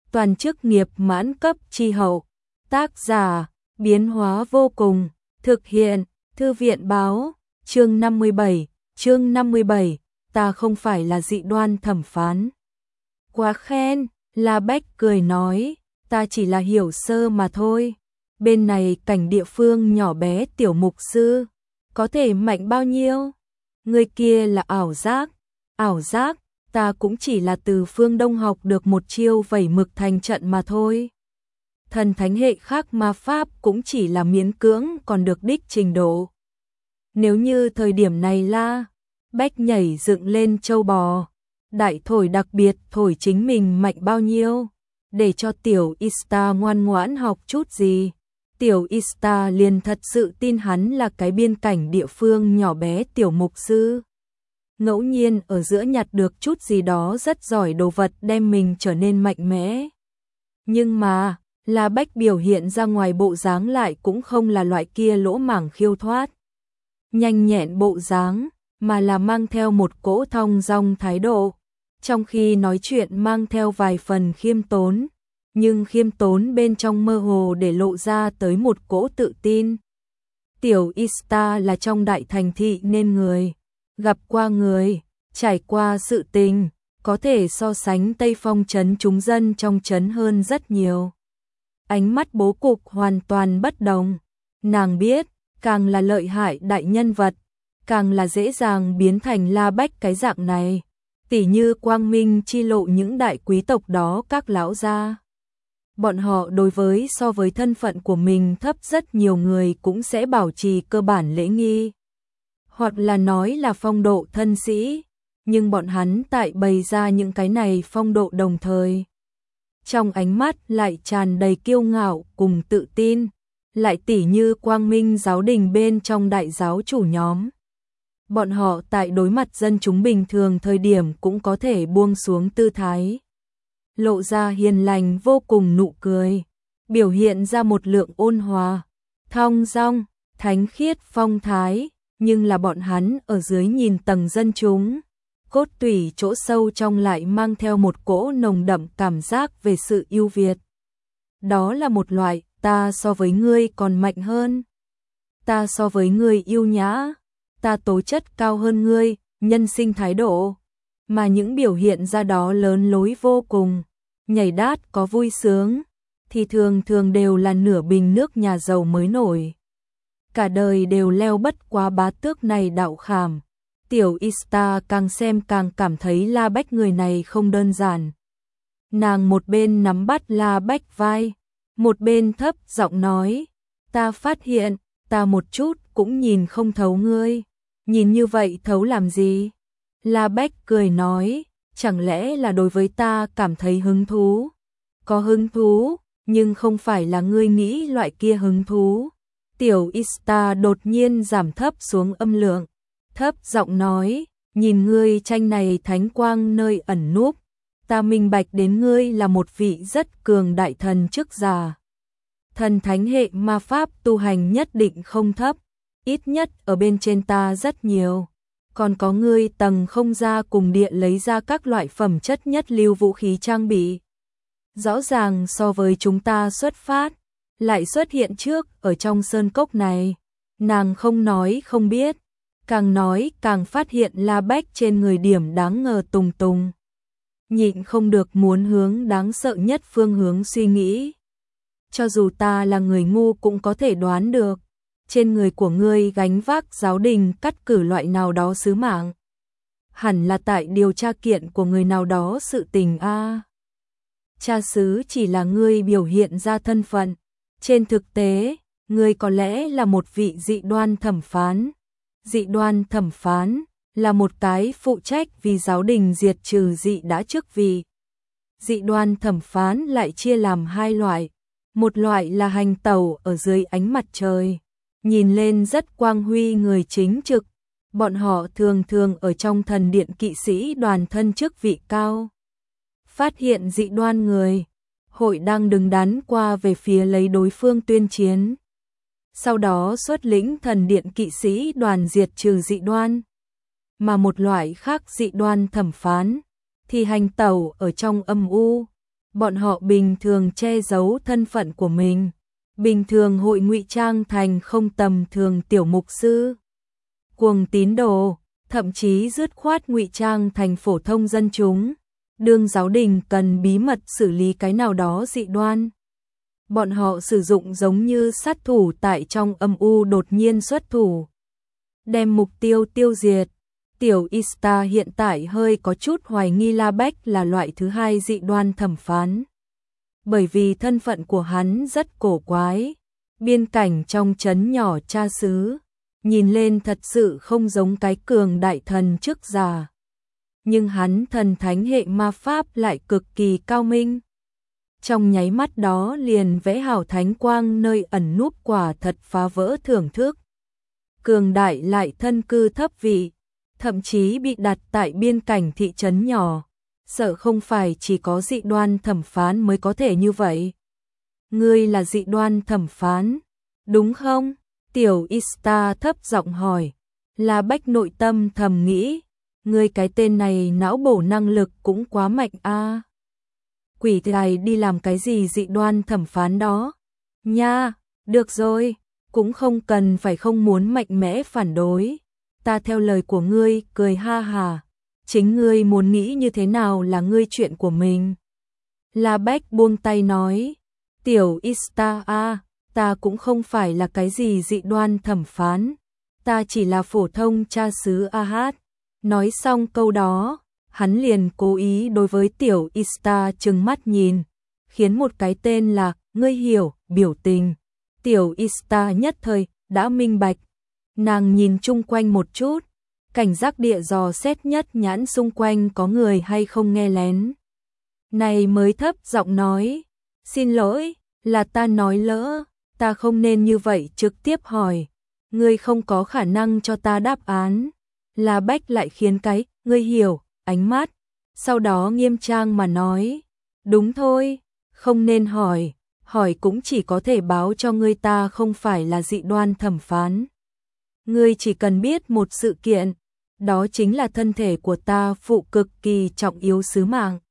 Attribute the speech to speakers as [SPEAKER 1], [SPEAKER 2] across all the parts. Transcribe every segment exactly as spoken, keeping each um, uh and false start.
[SPEAKER 1] toàn chức nghiệp mãn cấp chi hậu. Tác giả, biến hóa vô cùng, thực hiện, thư viện báo, chương năm mươi bảy, chương năm mươi bảy, ta không phải là dị đoan thẩm phán. Quá khen, La Bách cười nói, ta chỉ là hiểu sơ mà thôi. Bên này cảnh địa phương nhỏ bé tiểu mục sư, có thể mạnh bao nhiêu? Người kia là ảo giác, ảo giác, ta cũng chỉ là từ phương Đông học được một chiêu vẩy mực thành trận mà thôi. Thần thánh hệ khác ma pháp cũng chỉ là miễn cưỡng còn được đích trình độ. Nếu như thời điểm này La Bách nhảy dựng lên châu bò, đại thổi đặc biệt thổi chính mình mạnh bao nhiêu, để cho tiểu Ista ngoan ngoãn học chút gì. Tiểu Ista liền thật sự tin hắn là cái biên cảnh địa phương nhỏ bé tiểu mục sư. Ngẫu nhiên ở giữa nhặt được chút gì đó rất giỏi đồ vật đem mình trở nên mạnh mẽ. Nhưng mà, La Bách biểu hiện ra ngoài bộ dáng lại cũng không là loại kia lỗ mảng khiêu thoát, nhanh nhẹn bộ dáng, mà là mang theo một cỗ thong dong thái độ. Trong khi nói chuyện mang theo vài phần khiêm tốn, nhưng khiêm tốn bên trong mơ hồ để lộ ra tới một cỗ tự tin. Tiểu Ista là trong đại thành thị nên người, gặp qua người, trải qua sự tình, có thể so sánh Tây Phong trấn chúng dân trong trấn hơn rất nhiều. Ánh mắt bố cục hoàn toàn bất đồng, nàng biết, càng là lợi hại đại nhân vật, càng là dễ dàng biến thành La Bách cái dạng này, tỉ như Quang Minh chi lộ những đại quý tộc đó các lão gia. Bọn họ đối với so với thân phận của mình thấp rất nhiều người cũng sẽ bảo trì cơ bản lễ nghi, hoặc là nói là phong độ thân sĩ, nhưng bọn hắn tại bày ra những cái này phong độ đồng thời, trong ánh mắt lại tràn đầy kiêu ngạo cùng tự tin, lại tỉ như Quang Minh giáo đình bên trong đại giáo chủ nhóm. Bọn họ tại đối mặt dân chúng bình thường thời điểm cũng có thể buông xuống tư thái, lộ ra hiền lành vô cùng nụ cười, biểu hiện ra một lượng ôn hòa, thong dong, thánh khiết phong thái, nhưng là bọn hắn ở dưới nhìn tầng dân chúng, cốt tủy chỗ sâu trong lại mang theo một cỗ nồng đậm cảm giác về sự ưu việt. Đó là một loại, ta so với ngươi còn mạnh hơn, ta so với ngươi yêu nhã, ta tố chất cao hơn ngươi, nhân sinh thái độ, mà những biểu hiện ra đó lớn lối vô cùng, nhảy đát có vui sướng, thì thường thường đều là nửa bình nước nhà giàu mới nổi. Cả đời đều leo bất quá bá tước này đạo khảm. Tiểu Ista càng xem càng cảm thấy La Bách người này không đơn giản. Nàng một bên nắm bắt La Bách vai, một bên thấp giọng nói, ta phát hiện, ta một chút cũng nhìn không thấu ngươi, nhìn như vậy thấu làm gì? La Bách cười nói, chẳng lẽ là đối với ta cảm thấy hứng thú? Có hứng thú, nhưng không phải là ngươi nghĩ loại kia hứng thú. Tiểu Ista đột nhiên giảm thấp xuống âm lượng, thấp giọng nói, nhìn ngươi tranh này thánh quang nơi ẩn núp, ta minh bạch đến ngươi là một vị rất cường đại thần chức giả. Thần thánh hệ ma pháp tu hành nhất định không thấp, ít nhất ở bên trên ta rất nhiều. Còn có ngươi tầng không ra cùng địa lấy ra các loại phẩm chất nhất lưu vũ khí trang bị. Rõ ràng so với chúng ta xuất phát, lại xuất hiện trước ở trong sơn cốc này. Nàng không nói không biết, càng nói càng phát hiện La Bách trên người điểm đáng ngờ tùng tùng. Nhịn không được muốn hướng đáng sợ nhất phương hướng suy nghĩ. Cho dù ta là người ngu cũng có thể đoán được, trên người của ngươi gánh vác giáo đình cắt cử loại nào đó sứ mạng. Hẳn là tại điều tra kiện của người nào đó sự tình a. À. Cha xứ chỉ là ngươi biểu hiện ra thân phận, trên thực tế, ngươi có lẽ là một vị dị đoan thẩm phán. Dị đoan thẩm phán là một cái phụ trách vì giáo đình diệt trừ dị đã chức vị. Dị đoan thẩm phán lại chia làm hai loại, một loại là hành tẩu ở dưới ánh mặt trời, nhìn lên rất quang huy người chính trực, bọn họ thường thường ở trong thần điện kỵ sĩ đoàn thân chức vị cao. Phát hiện dị đoan người, hội đang đứng đắn qua về phía lấy đối phương tuyên chiến. Sau đó xuất lĩnh thần điện kỵ sĩ đoàn diệt trừ dị đoan. Mà một loại khác dị đoan thẩm phán, thì hành tẩu ở trong âm u, Bọn họ bình thường che giấu thân phận của mình, bình thường hội ngụy trang thành không tầm thường tiểu mục sư, cuồng tín đồ, thậm chí dứt khoát ngụy trang thành phổ thông dân chúng. Đương giáo đình cần bí mật xử lý cái nào đó dị đoan, bọn họ sử dụng giống như sát thủ tại trong âm u đột nhiên xuất thủ, đem mục tiêu tiêu diệt. Tiểu Ista hiện tại hơi có chút hoài nghi La Bách là loại thứ hai dị đoan thẩm phán, bởi vì thân phận của hắn rất cổ quái, biên cảnh trong trấn nhỏ cha xứ, nhìn lên thật sự không giống cái cường đại thần trước già. Nhưng hắn thần thánh hệ ma pháp lại cực kỳ cao minh. Trong nháy mắt đó liền vẽ hảo thánh quang nơi ẩn núp, quả thật phá vỡ thưởng thức. Cường đại lại thân cư thấp vị, thậm chí bị đặt tại biên cảnh thị trấn nhỏ, sợ không phải chỉ có dị đoan thẩm phán mới có thể như vậy. Ngươi là dị đoan thẩm phán, đúng không? Tiểu Ista thấp giọng hỏi. La Bách nội tâm thầm nghĩ, ngươi cái tên này não bổ năng lực cũng quá mạnh a. À. Quỷ thầy đi làm cái gì dị đoan thẩm phán đó? Nha, được rồi, cũng không cần phải không muốn mạnh mẽ phản đối. Ta theo lời của ngươi, cười ha hà. Chính ngươi muốn nghĩ như thế nào là ngươi chuyện của mình. La Bách buông tay nói, Tiểu Ista a, ta cũng không phải là cái gì dị đoan thẩm phán, ta chỉ là phổ thông cha xứ a hát. Nói xong câu đó, hắn liền cố ý đối với Tiểu Ista trừng mắt nhìn, khiến một cái tên là ngươi hiểu biểu tình. Tiểu Ista nhất thời đã minh bạch, nàng nhìn chung quanh một chút, cảnh giác địa dò xét nhất nhãn xung quanh có người hay không nghe lén. Này mới thấp giọng nói, xin lỗi, là ta nói lỡ, ta không nên như vậy trực tiếp hỏi, ngươi không có khả năng cho ta đáp án. La Bách lại khiến cái, ngươi hiểu, ánh mắt, sau đó nghiêm trang mà nói, đúng thôi, không nên hỏi, hỏi cũng chỉ có thể báo cho ngươi ta không phải là dị đoan thẩm phán. Ngươi chỉ cần biết một sự kiện, đó chính là thân thể của ta phụ cực kỳ trọng yếu sứ mạng.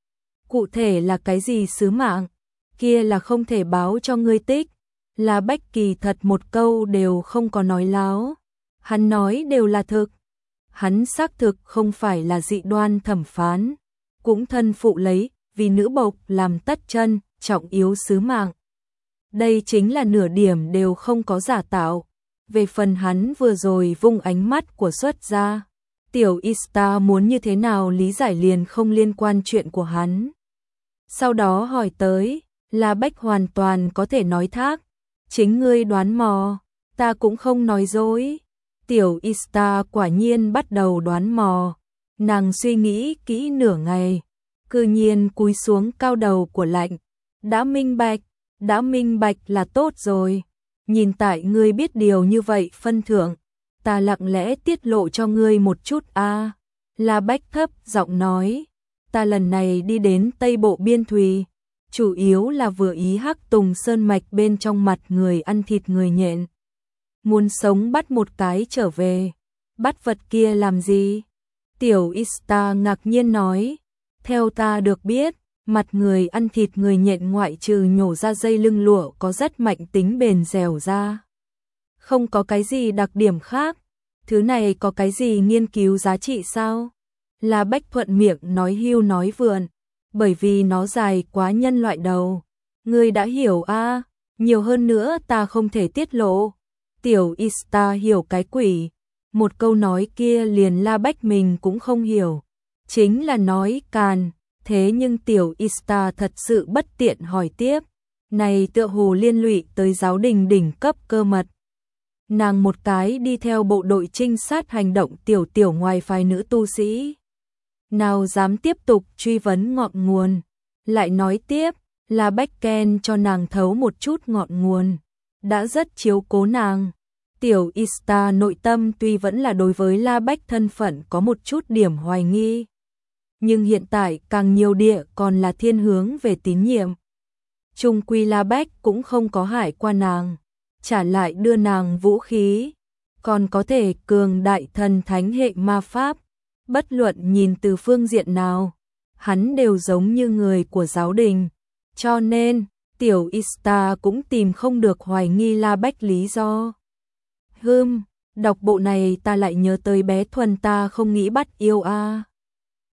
[SPEAKER 1] Cụ thể là cái gì sứ mạng, kia là không thể báo cho ngươi tích. La Bách kỳ thật một câu đều không có nói láo, hắn nói đều là thực. Hắn xác thực không phải là dị đoan thẩm phán, cũng thân phụ lấy vì nữ bộc làm tất chân, trọng yếu sứ mạng. Đây chính là nửa điểm đều không có giả tạo. Về phần hắn vừa rồi vung ánh mắt của xuất gia, Tiểu Ista muốn như thế nào lý giải liền không liên quan chuyện của hắn. Sau đó hỏi tới, La Bách hoàn toàn có thể nói thác, chính ngươi đoán mò, ta cũng không nói dối. Tiểu Ista quả nhiên bắt đầu đoán mò, nàng suy nghĩ kỹ nửa ngày, cư nhiên cúi xuống cao đầu của lạnh, đã minh bạch, đã minh bạch là tốt rồi. Nhìn tại ngươi biết điều như vậy phân thượng, ta lặng lẽ tiết lộ cho ngươi một chút a. À. La Bách thấp giọng nói, ta lần này đi đến Tây Bộ Biên Thùy, chủ yếu là vừa ý Hắc Tùng Sơn mạch bên trong mặt người ăn thịt người nhện. Muốn sống bắt một cái trở về, bắt vật kia làm gì? Tiểu Ista ngạc nhiên nói, theo ta được biết, mặt người ăn thịt người nhện ngoại trừ nhổ ra dây lưng lụa có rất mạnh tính bền dẻo ra. Không có cái gì đặc điểm khác, thứ này có cái gì nghiên cứu giá trị sao? La Bách thuận miệng nói hưu nói vượn, bởi vì nó dài quá nhân loại đầu. Ngươi đã hiểu a, à, nhiều hơn nữa ta không thể tiết lộ. Tiểu Ista hiểu cái quỷ, một câu nói kia liền La Bách mình cũng không hiểu, chính là nói càn. Thế nhưng Tiểu Ista thật sự bất tiện hỏi tiếp, này tựa hồ liên lụy tới giáo đình đỉnh cấp cơ mật. Nàng một cái đi theo bộ đội trinh sát hành động tiểu tiểu ngoài phái nữ tu sĩ, nào dám tiếp tục truy vấn ngọn nguồn. Lại nói tiếp, là Bách Ken cho nàng thấu một chút ngọn nguồn, đã rất chiếu cố nàng. Tiểu Ista nội tâm tuy vẫn là đối với La Bách thân phận có một chút điểm hoài nghi, nhưng hiện tại càng nhiều địa còn là thiên hướng về tín nhiệm. Trung quy La Bách cũng không có hại qua nàng, trả lại đưa nàng vũ khí, còn có thể cường đại thần thánh hệ ma pháp, bất luận nhìn từ phương diện nào, hắn đều giống như người của giáo đình. Cho nên, tiểu Ista cũng tìm không được hoài nghi La Bách lý do. Hừm, đọc bộ này ta lại nhớ tới bé Thuần ta không nghĩ bắt yêu a.